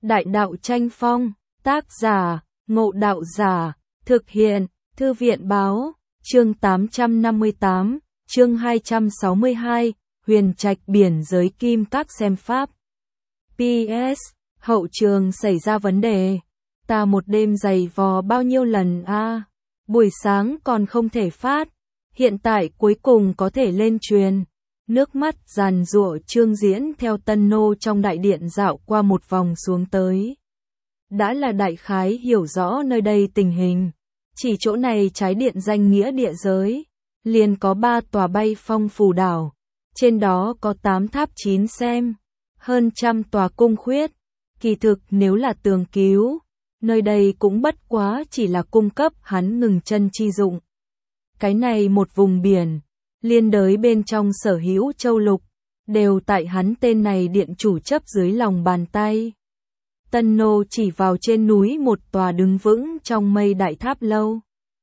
Đại đạo tranh phong, tác giả, Ngộ Đạo Giả, thực hiện, Thư viện Báo, chương 858, chương 262, Huyền Trạch biển giới kim các xem pháp. PS, hậu trường xảy ra vấn đề. Ta một đêm giày vò bao nhiêu lần a, buổi sáng còn không thể phát, hiện tại cuối cùng có thể lên truyền. Nước mắt giàn giụa Trương Diễn theo Tân Nô trong đại điện dạo qua một vòng xuống tới. Đã là đại khái hiểu rõ nơi đây tình hình. Chỉ chỗ này trái điện danh nghĩa địa giới, liền có 3 tòa bay phong phù đảo. Trên đó có 8 tháp 9 xem, hơn trăm tòa cung khuyết. Kỳ thực nếu là tường cứu, nơi đây cũng bất quá chỉ là cung cấp hắn ngừng chân chi dụng. Cái này một vùng biển, liên đới bên trong sở hữu châu lục, đều tại hắn tên này điện chủ chấp dưới lòng bàn tay. Tân Nô chỉ vào trên núi một tòa đứng vững trong mây đại tháp lâu.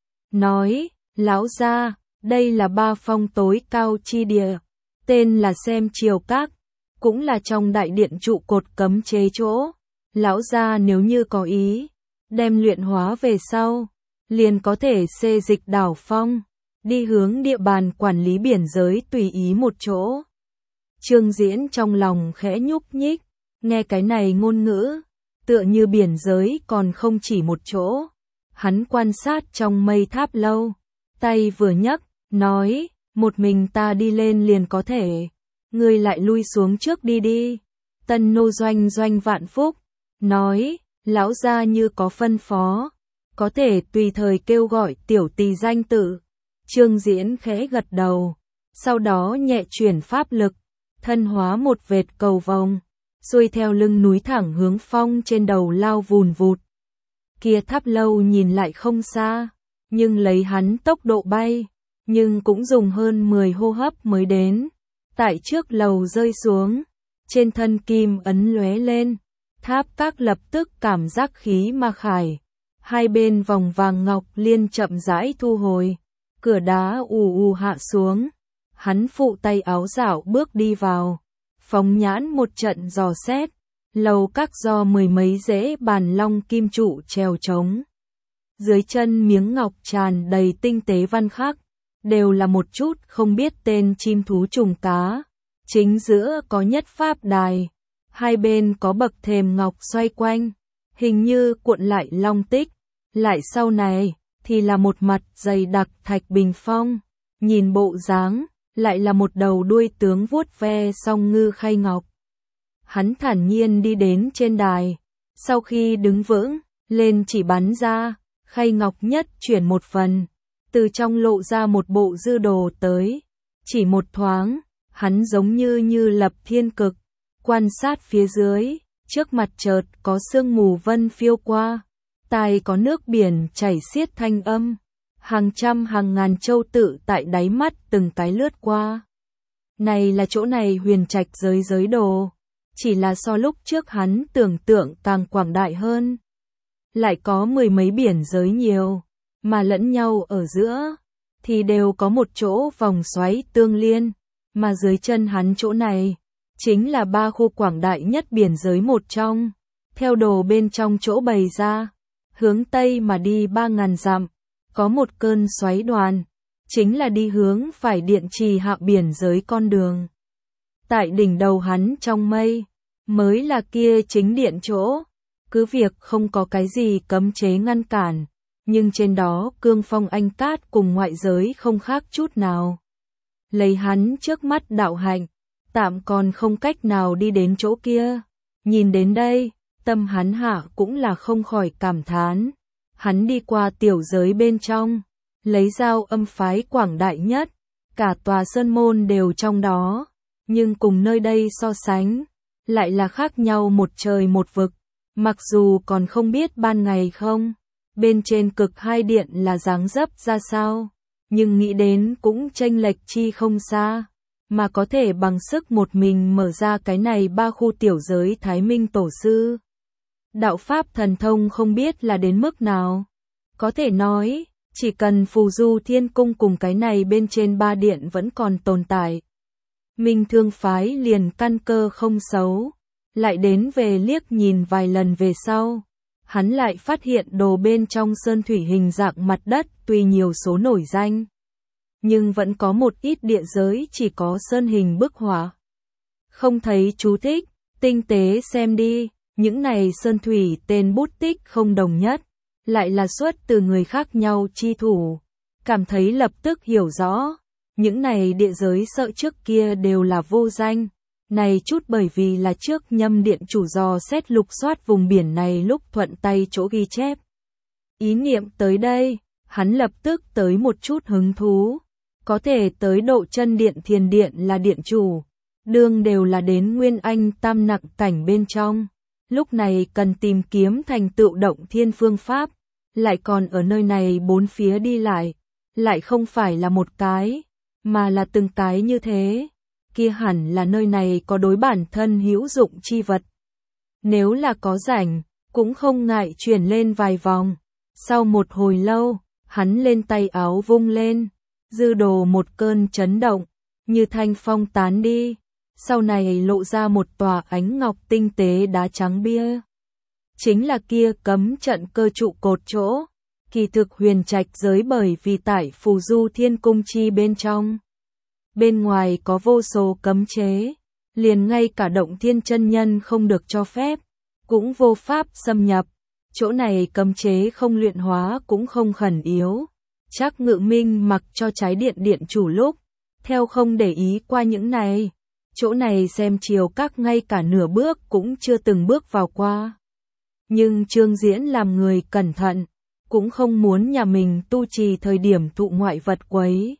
Nói, lão gia, đây là 3 phong tối cao chi địa, tên là xem chiều các, cũng là trong đại điện trụ cột cấm chế chỗ. Lão gia nếu như có ý, đem luyện hóa về sau, liền có thể xê dịch đảo phong, đi hướng địa bàn quản lý biển giới tùy ý một chỗ. Trương Diễn trong lòng khẽ nhúc nhích, nghe cái này ngôn ngữ, tựa như biển giới còn không chỉ một chỗ. Hắn quan sát trong mây tháp lâu, tay vừa nhấc, nói, một mình ta đi lên liền có thể, ngươi lại lui xuống trước đi đi. Tân Nô doanh doanh vạn phúc, nói, lão gia như có phân phó, có thể tùy thời kêu gọi tiểu tỳ danh tự. Trương Diễn khẽ gật đầu, sau đó nhẹ chuyển pháp lực, thân hóa một vệt cầu vồng, xuôi theo lưng núi thẳng hướng phong trên đầu lao vùn vụt. Kia tháp lâu nhìn lại không xa, nhưng lấy hắn tốc độ bay, nhưng cũng dùng hơn 10 hô hấp mới đến. Tại trước lầu rơi xuống, trên thân kim ấn lóe lên, tháp các lập tức cảm giác khí ma khải. Hai bên vòng vàng ngọc liên chậm rãi thu hồi, cửa đá ù ù hạ xuống. Hắn phụ tay áo dạo bước đi vào, phóng nhãn một trận dò xét, lầu các do 10 mấy rễ bàn long kim trụ treo trống. Dưới chân miếng ngọc tràn đầy tinh tế văn khắc, đều là một chút không biết tên chim thú trùng cá. Chính giữa có nhất pháp đài, hai bên có bậc thềm ngọc xoay quanh, hình như cuộn lại long tích. Lại sau này thì là một mặt dày đặc thạch bình phong, nhìn bộ dáng lại là một đầu đuôi tướng vuốt ve song ngư khay ngọc. Hắn thản nhiên đi đến trên đài, sau khi đứng vững, lên chỉ bắn ra, khay ngọc nhất chuyển một phần, từ trong lộ ra một bộ dư đồ tới. Chỉ một thoáng, hắn giống như lập thiên cực, quan sát phía dưới, trước mặt chợt có sương mù vân phiêu qua, tai có nước biển chảy xiết thanh âm, hàng trăm hàng ngàn châu tự tại đáy mắt từng cái lướt qua. Này là chỗ này huyền trạch giới đồ, chỉ là so lúc trước hắn tưởng tượng càng quảng đại hơn. Lại có 10 mấy biển giới nhiều, mà lẫn nhau ở giữa, thì đều có một chỗ vòng xoáy tương liên, mà dưới chân hắn chỗ này, chính là 3 khu quảng đại nhất biển giới một trong. Theo đồ bên trong chỗ bày ra, hướng Tây mà đi 3.000 dặm, có một cơn xoáy đoàn, chính là đi hướng phải điện trì hạ biển giới con đường. Tại đỉnh đầu hắn trong mây, mới là kia chính điện chỗ, cứ việc không có cái gì cấm chế ngăn cản, nhưng trên đó cương phong anh cát cùng ngoại giới không khác chút nào. Lấy hắn trước mắt đạo hạnh, tạm còn không cách nào đi đến chỗ kia. Nhìn đến đây, tâm hắn hạ cũng là không khỏi cảm thán. Hắn đi qua tiểu giới bên trong, lấy dao âm phái quảng đại nhất, cả tòa sơn môn đều trong đó, nhưng cùng nơi đây so sánh, lại là khác nhau một trời một vực. Mặc dù còn không biết ban ngày không, bên trên cực hai điện là dáng dấp ra sao, nhưng nghĩ đến cũng chênh lệch chi không xa, mà có thể bằng sức một mình mở ra cái này 3 khu tiểu giới Thái Minh tổ sư. Đạo pháp thần thông không biết là đến mức nào. Có thể nói, chỉ cần Phù Du Thiên Cung cùng cái này bên trên 3 điện vẫn còn tồn tại, Minh Thương phái liền căn cơ không xấu. lại đến về liếc nhìn vài lần về sau. Hắn lại phát hiện đồ bên trong sơn thủy hình dạng mặt đất tuy nhiều số nổi danh, nhưng vẫn có một ít địa giới chỉ có sơn hình bức họa. Không thấy chú thích, tinh tế xem đi, những này sơn thủy tên bút tích không đồng nhất, lại là xuất từ người khác nhau chi thủ. Cảm thấy lập tức hiểu rõ, những này địa giới sợ trước kia đều là vô danh. Này chút bởi vì là trước Nhâm Điện chủ dò xét lục soát vùng biển này lúc thuận tay chỗ ghi chép. Ý niệm tới đây, hắn lập tức tới một chút hứng thú. Có thể tới độ chân điện thiền điện là điện chủ, đương đều là đến Nguyên Anh tam nặng cảnh bên trong. Lúc này cần tìm kiếm thành tựu động thiên phương pháp, lại còn ở nơi này bốn phía đi lại không phải là một cái, mà là từng cái như thế. Kia hẳn là nơi này có đối bản thân hữu dụng chi vật. Nếu là có rảnh, cũng không ngại chuyển lên vài vòng. Sau một hồi lâu, hắn lên tay áo vung lên, dư đồ một cơn chấn động, như thanh phong tán đi. Sau này lộ ra một tòa ánh ngọc tinh tế đá trắng bia. Chính là kia cấm trận cơ trụ cột chỗ. Kỳ thực huyền trạch giới bởi vì tại phù du thiên cung chi bên trong. Bên ngoài có vô số cấm chế, liền ngay cả động thiên chân nhân không được cho phép, cũng vô pháp xâm nhập. Chỗ này cấm chế không luyện hóa cũng không khẩn yếu. Chắc Ngự Minh mặc cho trái điện điện chủ lúc, theo không để ý qua những này. Chỗ này xem chiều các ngay cả nửa bước cũng chưa từng bước vào qua. Nhưng Trương Diễn làm người cẩn thận, cũng không muốn nhà mình tu trì thời điểm thụ ngoại vật quấy.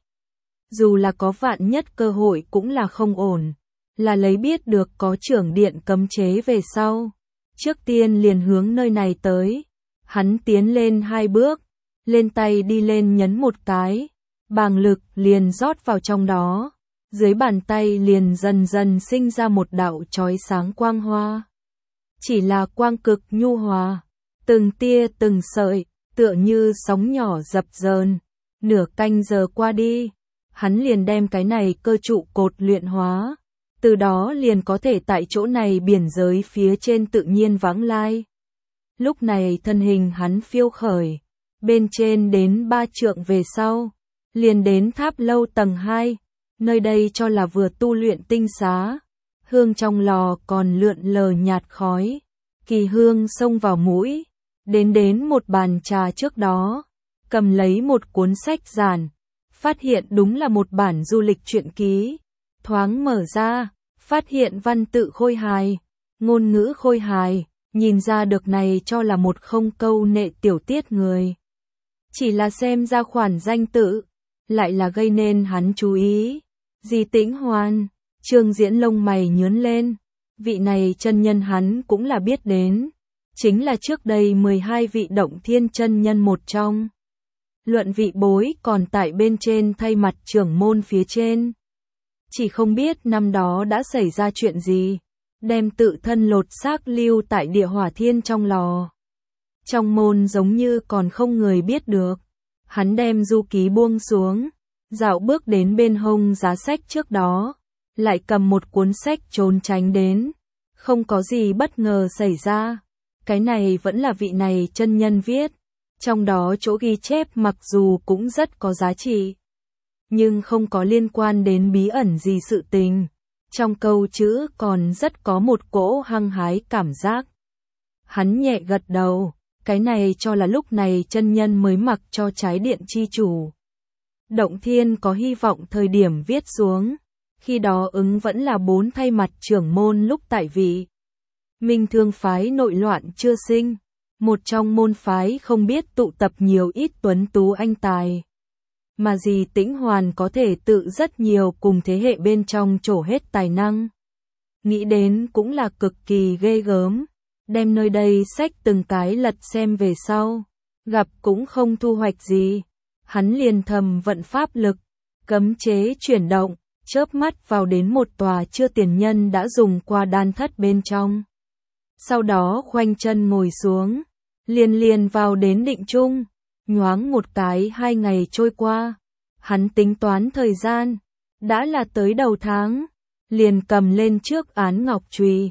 Dù là có vạn nhất cơ hội cũng là không ổn, là lấy biết được có trưởng điện cấm chế về sau. Trước tiên liền hướng nơi này tới, hắn tiến lên 2 bước, lên tay đi lên nhấn một cái, bàng lực liền rót vào trong đó, dưới bàn tay liền dần dần sinh ra một đạo chói sáng quang hoa. Chỉ là quang cực nhu hòa, từng tia từng sợi, tựa như sóng nhỏ dập dờn. Nửa canh giờ qua đi, hắn liền đem cái này cơ trụ cột luyện hóa, từ đó liền có thể tại chỗ này biển giới phía trên tự nhiên vãng lai. Lúc này thân hình hắn phiêu khởi, bên trên đến 3 trượng về sau, liền đến tháp lâu tầng 2, nơi đây cho là vừa tu luyện tinh xá, hương trong lò còn lượn lờ nhạt khói, kỳ hương xông vào mũi, đến một bàn trà trước đó, cầm lấy một cuốn sách giản, phát hiện đúng là một bản du lịch truyện ký, thoáng mở ra, phát hiện văn tự khôi hài, ngôn ngữ khôi hài, nhìn ra được này cho là một không câu nệ tiểu tiết người. Chỉ là xem ra khoản danh tự, lại là gây nên hắn chú ý. Di Tĩnh Hoan, Trương Diễn lông mày nhướng lên, vị này chân nhân hắn cũng là biết đến, chính là trước đây 12 vị động thiên chân nhân một trong. Luận vị bối còn tại bên trên thay mặt trưởng môn phía trên. Chỉ không biết năm đó đã xảy ra chuyện gì, đem tự thân lột xác lưu tại địa hỏa thiên trong lò. Trong môn giống như còn không người biết được. Hắn đem du ký buông xuống, dạo bước đến bên hông giá sách trước đó, lại cầm một cuốn sách trốn tránh đến. Không có gì bất ngờ xảy ra. Cái này vẫn là vị này chân nhân viết. Trong đó chỗ ghi chép mặc dù cũng rất có giá trị, nhưng không có liên quan đến bí ẩn gì sự tình. Trong câu chữ còn rất có một cỗ hăng hái cảm giác. Hắn nhẹ gật đầu, cái này cho là lúc này chân nhân mới mặc cho trái điện chi chủ. Động thiên có hy vọng thời điểm viết xuống, khi đó ứng vẫn là 4 thay mặt trưởng môn lúc tại vị. Minh Thương phái nội loạn chưa sinh, một trong môn phái không biết tụ tập nhiều ít tuấn tú anh tài. Mà Di Tĩnh Hoàn có thể tự rất nhiều cùng thế hệ bên trong trổ hết tài năng. Nghĩ đến cũng là cực kỳ ghê gớm, đem nơi đây sách từng cái lật xem về sau, gặp cũng không thu hoạch gì. Hắn liền thầm vận pháp lực, cấm chế chuyển động, chớp mắt vào đến một tòa chưa tiền nhân đã dùng qua đan thất bên trong. Sau đó khoanh chân ngồi xuống, liền vào đến định chung, nhoáng một cái 2 ngày trôi qua. Hắn tính toán thời gian, đã là tới đầu tháng, liền cầm lên trước án ngọc chùy,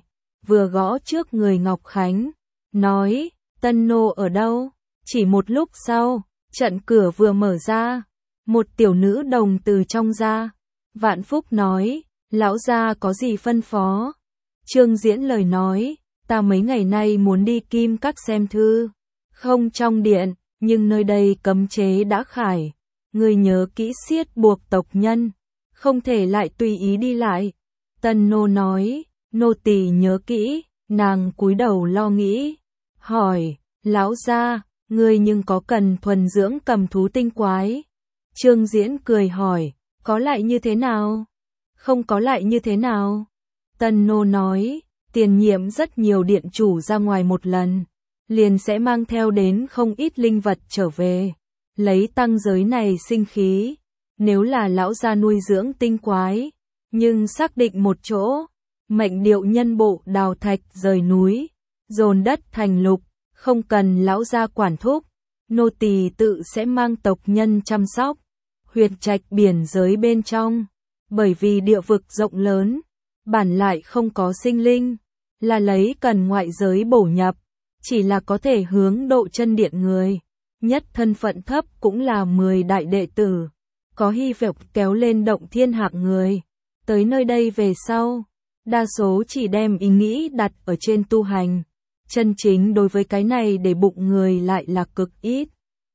vừa gõ trước người Ngọc Khánh, nói, Tân nô ở đâu? Chỉ một lúc sau, trận cửa vừa mở ra, một tiểu nữ đồng từ trong ra. Vạn Phúc nói, lão gia có gì phân phó? Trương Diễn lời nói, ta mấy ngày nay muốn đi Kim Các xem thư, không trong điện, nhưng nơi đây cấm chế đã khải. Ngươi nhớ kỹ siết buộc tộc nhân, không thể lại tùy ý đi lại. Tân nô nói, nô tỳ nhớ kỹ, nàng cúi đầu lo nghĩ, hỏi, lão gia, ngươi nhưng có cần thuần dưỡng cầm thú tinh quái? Trương Diễn cười hỏi, có lại như thế nào? Không có lại như thế nào? Tân nô nói, tiền nhiệm rất nhiều điện chủ ra ngoài một lần, liền sẽ mang theo đến không ít linh vật trở về, lấy tăng giới này sinh khí. Nếu là lão gia nuôi dưỡng tinh quái, nhưng xác định một chỗ, mệnh điệu nhân bộ đào thạch rời núi, dồn đất thành lục, không cần lão gia quản thúc, nô tỳ tự sẽ mang tộc nhân chăm sóc. Huyệt trạch biển giới bên trong, bởi vì địa vực rộng lớn, bản lại không có sinh linh, là lấy cần ngoại giới bổ nhập, chỉ là có thể hướng độ chân điện người, nhất thân phận thấp cũng là 10 đại đệ tử, có hy vọng kéo lên động thiên hạng người. Tới nơi đây về sau, đa số chỉ đem ý nghĩ đặt ở trên tu hành, chân chính đối với cái này để bụng người lại là cực ít.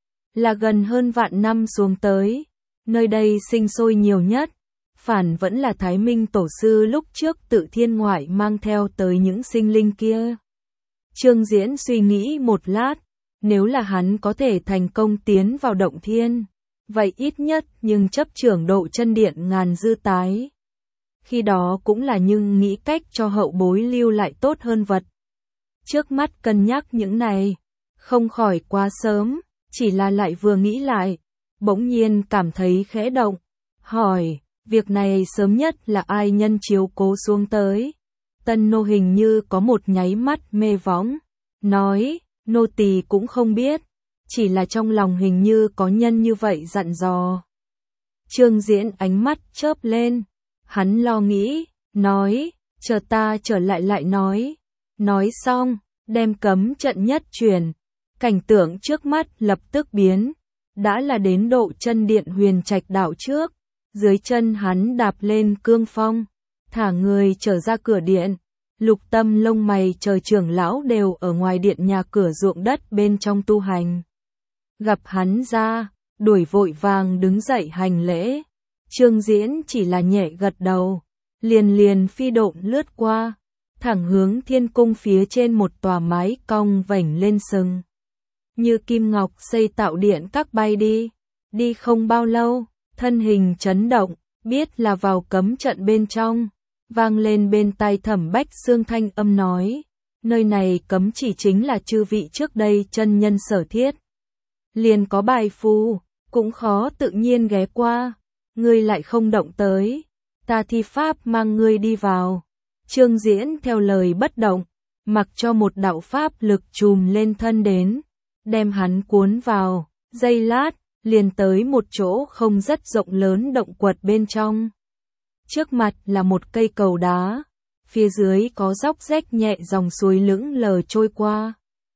Là gần hơn vạn năm xuống tới, nơi đây sinh sôi nhiều nhất, phản vẫn là Thái Minh tổ sư lúc trước tự thiên ngoại mang theo tới những sinh linh kia. Trương Diễn suy nghĩ một lát, nếu là hắn có thể thành công tiến vào động thiên, vậy ít nhất nhưng chấp trưởng độ chân điện ngàn dư tái. Khi đó cũng là nhưng nghĩ cách cho hậu bối lưu lại tốt hơn vật. Trước mắt cân nhắc những này, không khỏi quá sớm, chỉ là lại vừa nghĩ lại, bỗng nhiên cảm thấy khẽ động, hỏi, việc này sớm nhất là ai nhân chiếu cố xuống tới? Tân nô hình như có một nháy mắt mê võng, nói, nô tỳ cũng không biết, chỉ là trong lòng hình như có nhân như vậy dặn dò. Trương Diễn ánh mắt chớp lên, hắn lo nghĩ, nói, chờ ta trở lại nói. Nói xong, đem cấm trận nhất truyền, cảnh tượng trước mắt lập tức biến, đã là đến độ chân điện Huyền Trạch đảo trước, dưới chân hắn đạp lên cương phong, thả người trở ra cửa điện. Lục Tâm lông mày trời trưởng lão đều ở ngoài điện nhà cửa ruộng đất bên trong tu hành. Gặp hắn ra, đuổi vội vàng đứng dậy hành lễ. Trương Diễn chỉ là nhẹ gật đầu, liền phi độn lướt qua, thẳng hướng thiên cung phía trên một tòa mái cong vảnh lên sừng. Như kim ngọc xây tạo điện các bay đi không bao lâu, thân hình chấn động, biết là vào cấm trận bên trong. Vang lên bên tai Thẩm Bách Xương thanh âm nói, nơi này cấm chỉ chính là chư vị trước đây chân nhân sở thiết. Liền có bài phù, cũng khó tự nhiên ghé qua, ngươi lại không động tới, ta thi pháp mang ngươi đi vào. Trương Diễn theo lời bất động, mặc cho một đạo pháp lực trùm lên thân đến, đem hắn cuốn vào, giây lát, liền tới một chỗ không rất rộng lớn động quật bên trong. Trước mặt là một cây cầu đá, phía dưới có dốc rách nhẹ dòng suối lững lờ trôi qua.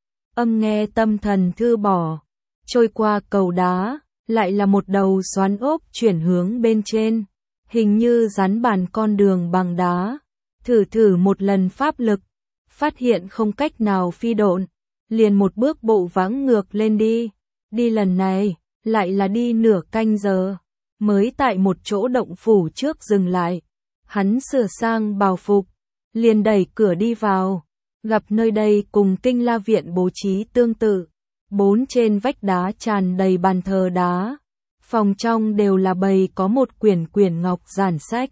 Âm nghe tâm thần thư bỏ, trôi qua cầu đá, lại là một đầu xoắn ốc chuyển hướng bên trên, hình như rắn bàn con đường bằng đá. Thử một lần pháp lực, phát hiện không cách nào phi độn, liền một bước bộ vãng ngược lên đi lần này, lại là đi nửa canh giờ. Mới tại một chỗ động phủ trước dừng lại, hắn sửa sang bào phục, liền đẩy cửa đi vào, gặp nơi đây cùng Tinh La viện bố trí tương tự, 4 trên vách đá tràn đầy bàn thờ đá, phòng trong đều là bày có một quyển ngọc giản sách.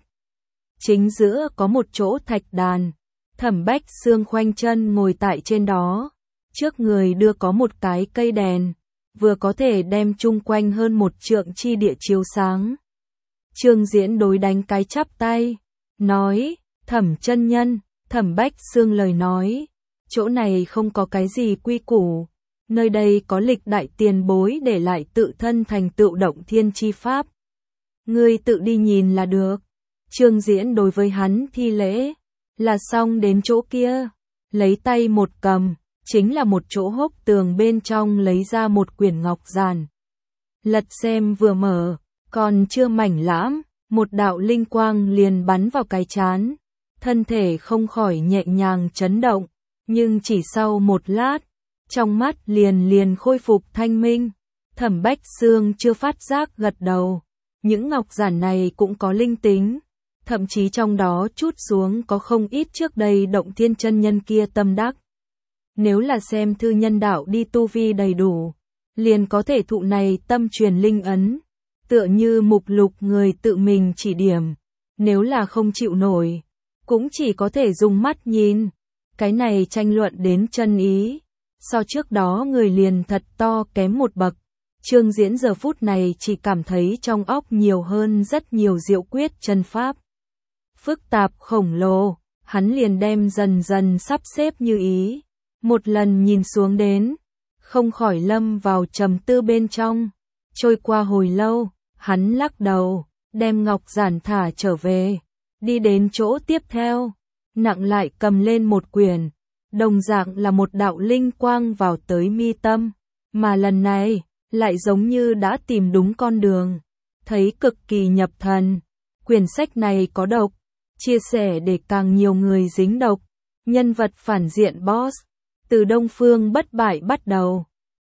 Chính giữa có một chỗ thạch đàn, Thẩm Bách Xương khoanh chân ngồi tại trên đó, trước người đưa có một cái cây đèn, vừa có thể đem chung quanh hơn một trượng chi địa chiếu sáng. Trương Diễn đối đánh cái chắp tay, nói, Thẩm chân nhân, Thẩm Bách Xương lời nói, chỗ này không có cái gì quy củ, nơi đây có lịch đại tiền bối để lại tự thân thành tựu động thiên chi pháp. Ngươi tự đi nhìn là được. Trương Diễn đối với hắn thi lễ, là xong đến chỗ kia. Lấy tay một cầm, chính là một chỗ hốc tường bên trong lấy ra một quyển ngọc giản. Lật xem vừa mở, còn chưa mảnh lãm, một đạo linh quang liền bắn vào cái trán. Thân thể không khỏi nhẹ nhàng chấn động, nhưng chỉ sau một lát, trong mắt liền khôi phục thanh minh. Thẩm Bách Xương chưa phát giác gật đầu. Những ngọc giản này cũng có linh tính, thậm chí trong đó chút xuống có không ít trước đây Động Thiên chân nhân kia tâm đắc. Nếu là xem thư nhân đạo đi tu vi đầy đủ, liền có thể thụ này tâm truyền linh ấn, tựa như mục lục người tự mình chỉ điểm. Nếu là không chịu nổi, cũng chỉ có thể dùng mắt nhìn. Cái này tranh luận đến chân ý, so trước đó người liền thật to kém một bậc. Trương Diễn giờ phút này chỉ cảm thấy trong óc nhiều hơn rất nhiều diệu quyết chân pháp. Phức tạp khổng lồ, hắn liền đem dần dần sắp xếp như ý. Một lần nhìn xuống đến, không khỏi lâm vào trầm tư bên trong. Trôi qua hồi lâu, hắn lắc đầu, đem ngọc giản thả trở về. Đi đến chỗ tiếp theo, nặng lại cầm lên một quyển. Đồng dạng là một đạo linh quang vào tới mi tâm. Mà lần này, lại giống như đã tìm đúng con đường. Thấy cực kỳ nhập thần. Quyển sách này có độc, chia sẻ để càng nhiều người dính độc. Nhân vật phản diện boss, từ Đông Phương Bất Bại bắt đầu,